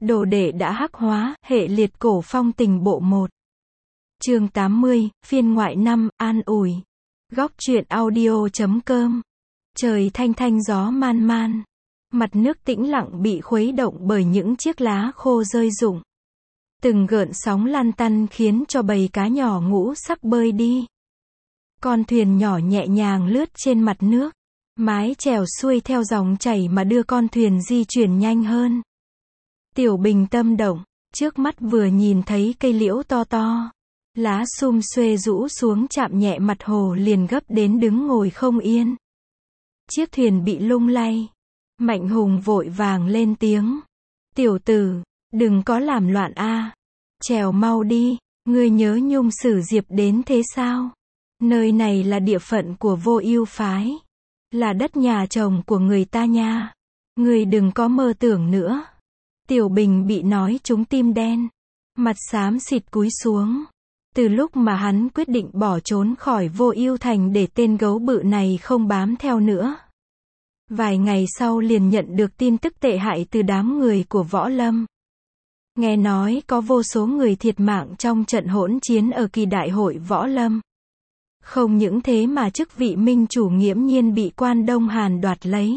Đồ đệ đã hắc hóa, hệ liệt cổ phong tình bộ 1. Chương 80, phiên ngoại 5, an ủi. Góc truyện audio.com. Trời thanh thanh gió man man. Mặt nước tĩnh lặng bị khuấy động bởi những chiếc lá khô rơi rụng. Từng gợn sóng lăn tăn khiến cho bầy cá nhỏ ngũ sắc bơi đi. Con thuyền nhỏ nhẹ nhàng lướt trên mặt nước. Mái chèo xuôi theo dòng chảy mà đưa con thuyền di chuyển nhanh hơn. Tiểu Bình tâm động, trước mắt vừa nhìn thấy cây liễu to to. Lá sum xuê rũ xuống chạm nhẹ mặt hồ liền gấp đến đứng ngồi không yên. Chiếc thuyền bị lung lay. Mạnh Hùng vội vàng lên tiếng. Tiểu tử, đừng có làm loạn a. Chèo mau đi, ngươi nhớ Nhung Sử Diệp đến thế sao? Nơi này là địa phận của Vô Ưu phái. Là đất nhà chồng của người ta nha. Ngươi đừng có mơ tưởng nữa. Tiểu Bình bị nói trúng tim đen. Mặt xám xịt cúi xuống. Từ lúc mà hắn quyết định bỏ trốn khỏi Vô Ưu thành để tên gấu bự này không bám theo nữa. Vài ngày sau liền nhận được tin tức tệ hại từ đám người của Võ Lâm. Nghe nói có vô số người thiệt mạng trong trận hỗn chiến ở kỳ đại hội Võ Lâm. Không những thế mà chức vị minh chủ nghiễm nhiên bị quan Đông Hàn đoạt lấy.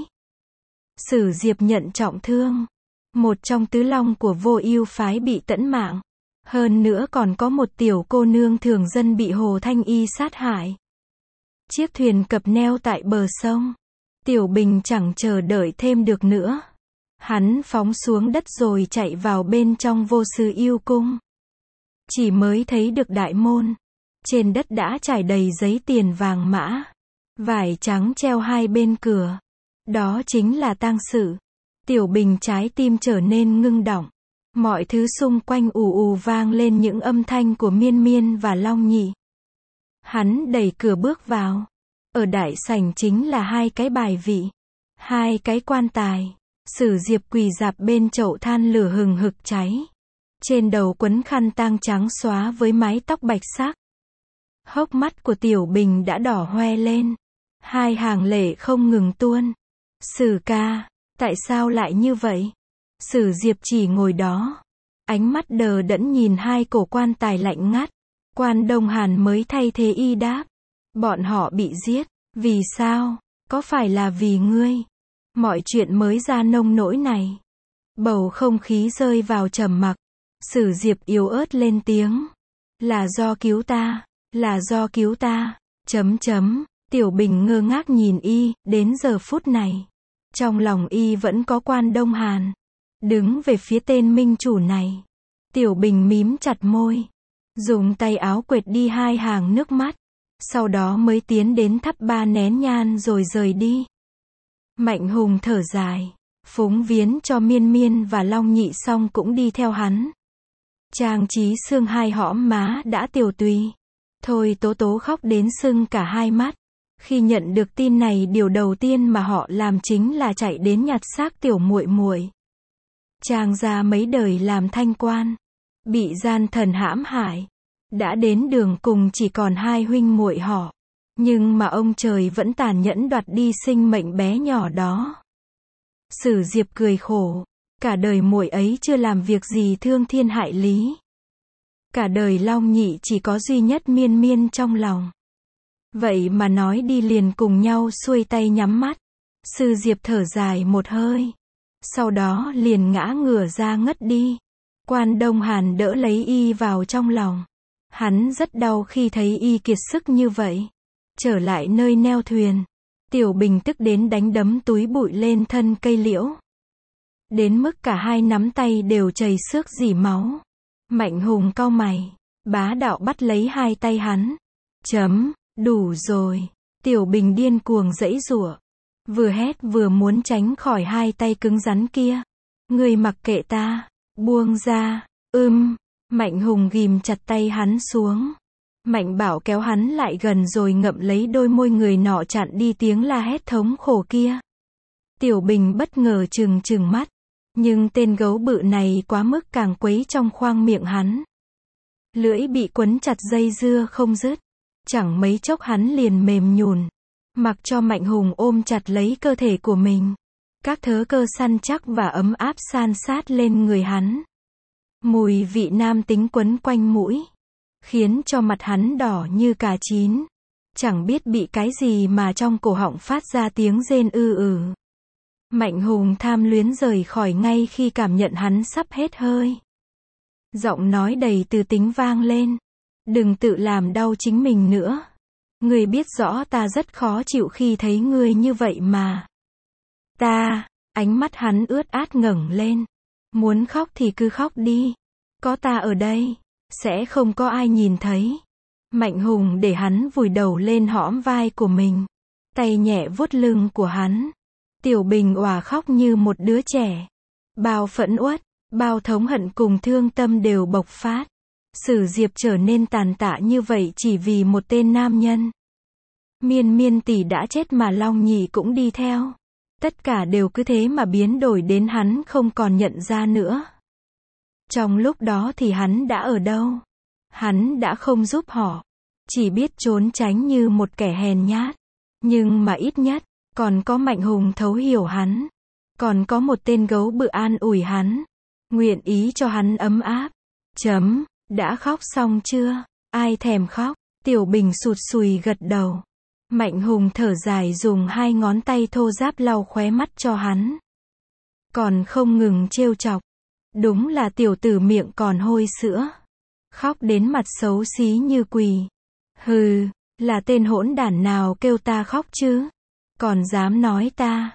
Sử Diệp nhận trọng thương. Một trong tứ long của Vô Ưu phái bị tẫn mạng. Hơn nữa còn có một tiểu cô nương thường dân bị Hồ Thanh Y sát hại. Chiếc thuyền cập neo tại bờ sông. Tiểu Bình chẳng chờ đợi thêm được nữa. Hắn phóng xuống đất rồi chạy vào bên trong Vô Sư Yêu cung. Chỉ mới thấy được đại môn. Trên đất đã trải đầy giấy tiền vàng mã. Vải trắng treo hai bên cửa. Đó chính là tang sự. Tiểu Bình trái tim trở nên ngưng đọng. Mọi thứ xung quanh ù ù vang lên những âm thanh của Miên Miên và Long Nhị. Hắn đẩy cửa bước vào. Ở đại sảnh chính là hai cái bài vị. Hai cái quan tài. Sử Diệp quỳ rạp bên chậu than lửa hừng hực cháy. Trên đầu quấn khăn tang trắng xóa với mái tóc bạch sắc. Hốc mắt của Tiểu Bình đã đỏ hoe lên. Hai hàng lệ không ngừng tuôn. Sử ca, tại sao lại như vậy? Sử Diệp chỉ ngồi đó. Ánh mắt đờ đẫn nhìn hai cổ quan tài lạnh ngắt. Quan Đông Hàn mới thay thế y đáp. Bọn họ bị giết. Vì sao? Có phải là vì ngươi? Mọi chuyện mới ra nông nỗi này. Bầu không khí rơi vào trầm mặc. Sử Diệp yếu ớt lên tiếng. Là do cứu ta. Là do cứu ta. Tiểu Bình ngơ ngác nhìn y, đến giờ phút này. Trong lòng y vẫn có quan Đông Hàn. Đứng về phía tên minh chủ này. Tiểu Bình mím chặt môi. Dùng tay áo quệt đi hai hàng nước mắt. Sau đó mới tiến đến thắp ba nén nhang rồi rời đi. Mạnh Hùng thở dài. Phúng viếng cho Miên Miên và Long Nhị xong cũng đi theo hắn. Trang Trí Xương hai hõm má đã tiều tùy. Thôi Tố Tố khóc đến sưng cả hai mắt. Khi nhận được tin này điều đầu tiên mà họ làm chính là chạy đến nhặt xác tiểu muội muội. Trang gia mấy đời làm thanh quan. Bị gian thần hãm hại. Đã đến đường cùng chỉ còn hai huynh muội họ. Nhưng mà ông trời vẫn tàn nhẫn đoạt đi sinh mệnh bé nhỏ đó. Sử Diệp cười khổ. Cả đời muội ấy chưa làm việc gì thương thiên hại lý. Cả đời Long Nhị chỉ có duy nhất Miên Miên trong lòng. Vậy mà nói đi liền cùng nhau xuôi tay nhắm mắt. Sử Diệp thở dài một hơi. Sau đó liền ngã ngửa ra ngất đi. Quan Đông Hàn đỡ lấy y vào trong lòng. Hắn rất đau khi thấy y kiệt sức như vậy. Trở lại nơi neo thuyền. Tiểu Bình tức đến đánh đấm túi bụi lên thân cây liễu. Đến mức cả hai nắm tay đều chảy xước rỉ máu. Mạnh Hùng cau mày. Bá đạo bắt lấy hai tay hắn. Đủ rồi. Tiểu Bình điên cuồng giãy giụa. Vừa hét vừa muốn tránh khỏi hai tay cứng rắn kia. Ngươi mặc kệ ta. Buông ra. Mạnh Hùng ghim chặt tay hắn xuống. Mạnh Bảo kéo hắn lại gần rồi ngậm lấy đôi môi người nọ chặn đi tiếng la hét thống khổ kia. Tiểu Bình bất ngờ trừng mắt. Nhưng tên gấu bự này quá mức càng quấy trong khoang miệng hắn. Lưỡi bị quấn chặt dây dưa không dứt. Chẳng mấy chốc hắn liền mềm nhũn. Mặc cho Mạnh Hùng ôm chặt lấy cơ thể của mình. Các thớ cơ săn chắc và ấm áp san sát lên người hắn. Mùi vị nam tính quấn quanh mũi, khiến cho mặt hắn đỏ như cà chín. Chẳng biết bị cái gì mà trong cổ họng phát ra tiếng rên ư ử. Mạnh Hùng tham luyến rời khỏi ngay khi cảm nhận hắn sắp hết hơi. Giọng nói đầy từ tính vang lên. Đừng tự làm đau chính mình nữa. Ngươi biết rõ ta rất khó chịu khi thấy ngươi như vậy mà. Ánh mắt hắn ướt át ngẩng lên. Muốn khóc thì cứ khóc đi. Có ta ở đây, sẽ không có ai nhìn thấy. Mạnh Hùng để hắn vùi đầu lên hõm vai của mình. Tay nhẹ vuốt lưng của hắn. Tiểu Bình òa khóc như một đứa trẻ. Bao phẫn uất, bao thống hận cùng thương tâm đều bộc phát. Sử Diệp trở nên tàn tạ như vậy chỉ vì một tên nam nhân. Miên tỷ đã chết mà Long Nhị cũng đi theo. Tất cả đều cứ thế mà biến đổi đến hắn không còn nhận ra nữa. Trong lúc đó thì hắn đã ở đâu? Hắn đã không giúp họ. Chỉ biết trốn tránh như một kẻ hèn nhát. Nhưng mà ít nhất, còn có Mạnh Hùng thấu hiểu hắn. Còn có một tên gấu bự an ủi hắn. Nguyện ý cho hắn ấm áp. Đã khóc xong chưa? Ai thèm khóc? Tiểu Bình sụt sùi gật đầu. Mạnh Hùng thở dài dùng 2 ngón tay thô ráp lau khóe mắt cho hắn. Còn không ngừng trêu chọc. Đúng là tiểu tử miệng còn hôi sữa. Khóc đến mặt xấu xí như quỳ. Hừ, là tên hỗn đản nào kêu ta khóc chứ? Còn dám nói ta,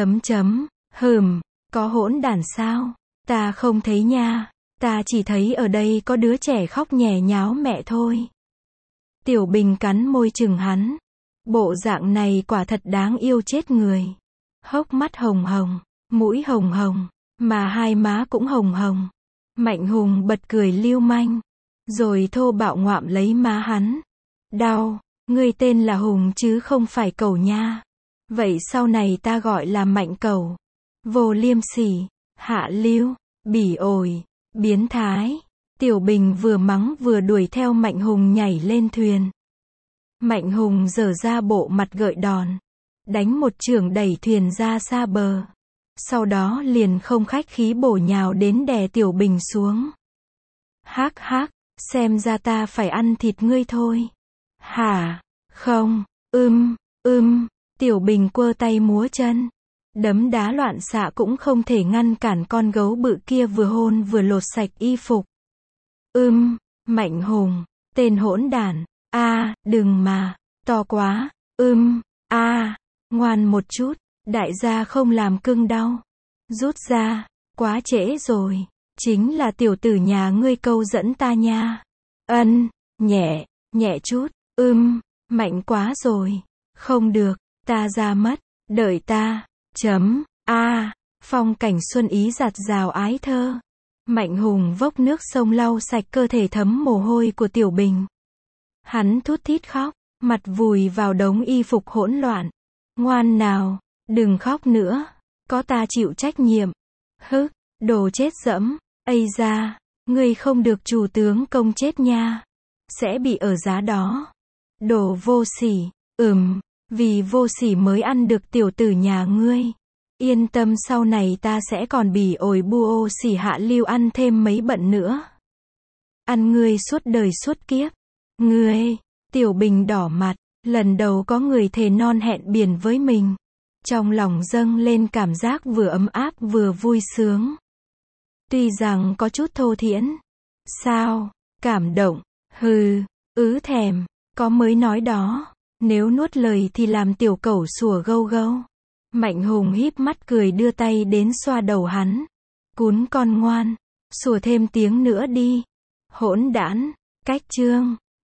có hỗn đản sao? Ta không thấy nha, ta chỉ thấy ở đây có đứa trẻ khóc nhè nháo mẹ thôi. Tiểu Bình cắn môi chừng hắn. Bộ dạng này quả thật đáng yêu chết người. Hốc mắt hồng hồng, mũi hồng hồng, mà hai má cũng hồng hồng. Mạnh Hùng bật cười lưu manh, rồi thô bạo ngoạm lấy má hắn. Đau, ngươi tên là Hùng chứ không phải Cẩu nha. Vậy sau này ta gọi là Mạnh Cẩu. Vô liêm sỉ, hạ lưu, bỉ ổi, biến thái. Tiểu Bình vừa mắng vừa đuổi theo Mạnh Hùng nhảy lên thuyền. Mạnh Hùng giở ra bộ mặt gợi đòn, đánh một chưởng đẩy thuyền ra xa bờ. Sau đó liền không khách khí bổ nhào đến đè Tiểu Bình xuống. Hắc hắc, xem ra ta phải ăn thịt ngươi thôi. Hả? Không, Tiểu Bình quơ tay múa chân. Đấm đá loạn xạ cũng không thể ngăn cản con gấu bự kia vừa hôn vừa lột sạch y phục. Mạnh Hùng, tên hỗn đản. Đừng mà, to quá. Ngoan một chút, đại gia không làm cưng đau. Rút ra, quá trễ rồi. Chính là tiểu tử nhà ngươi câu dẫn ta nha. Nhẹ chút. Mạnh quá rồi. Không được, ta ra mất, đợi ta. Phong cảnh xuân ý giạt rào ái thơ. Mạnh Hùng vốc nước sông lau sạch cơ thể thấm mồ hôi của Tiểu Bình. Hắn thút thít khóc, mặt vùi vào đống y phục hỗn loạn. Ngoan nào, đừng khóc nữa, có ta chịu trách nhiệm. Đồ chết dẫm, ây da, ngươi không được chủ tướng công chết nha. Sẽ bị ở giá đó. Đồ vô sỉ, vì vô sỉ mới ăn được tiểu tử nhà ngươi. Yên tâm sau này ta sẽ còn bỉ ổi bu ô sỉ hạ lưu ăn thêm mấy bận nữa. Ăn ngươi suốt đời suốt kiếp. Ngươi, Tiểu Bình đỏ mặt, lần đầu có người thề non hẹn biển với mình. Trong lòng dâng lên cảm giác vừa ấm áp vừa vui sướng. Tuy rằng có chút thô thiển. Sao? Cảm động. Thèm. Có mới nói đó. Nếu nuốt lời thì làm tiểu cẩu sủa gâu gâu. Mạnh Hùng híp mắt cười đưa tay đến xoa đầu hắn. Cún con ngoan. Sủa thêm tiếng nữa đi. Hỗn đản. Cách chương.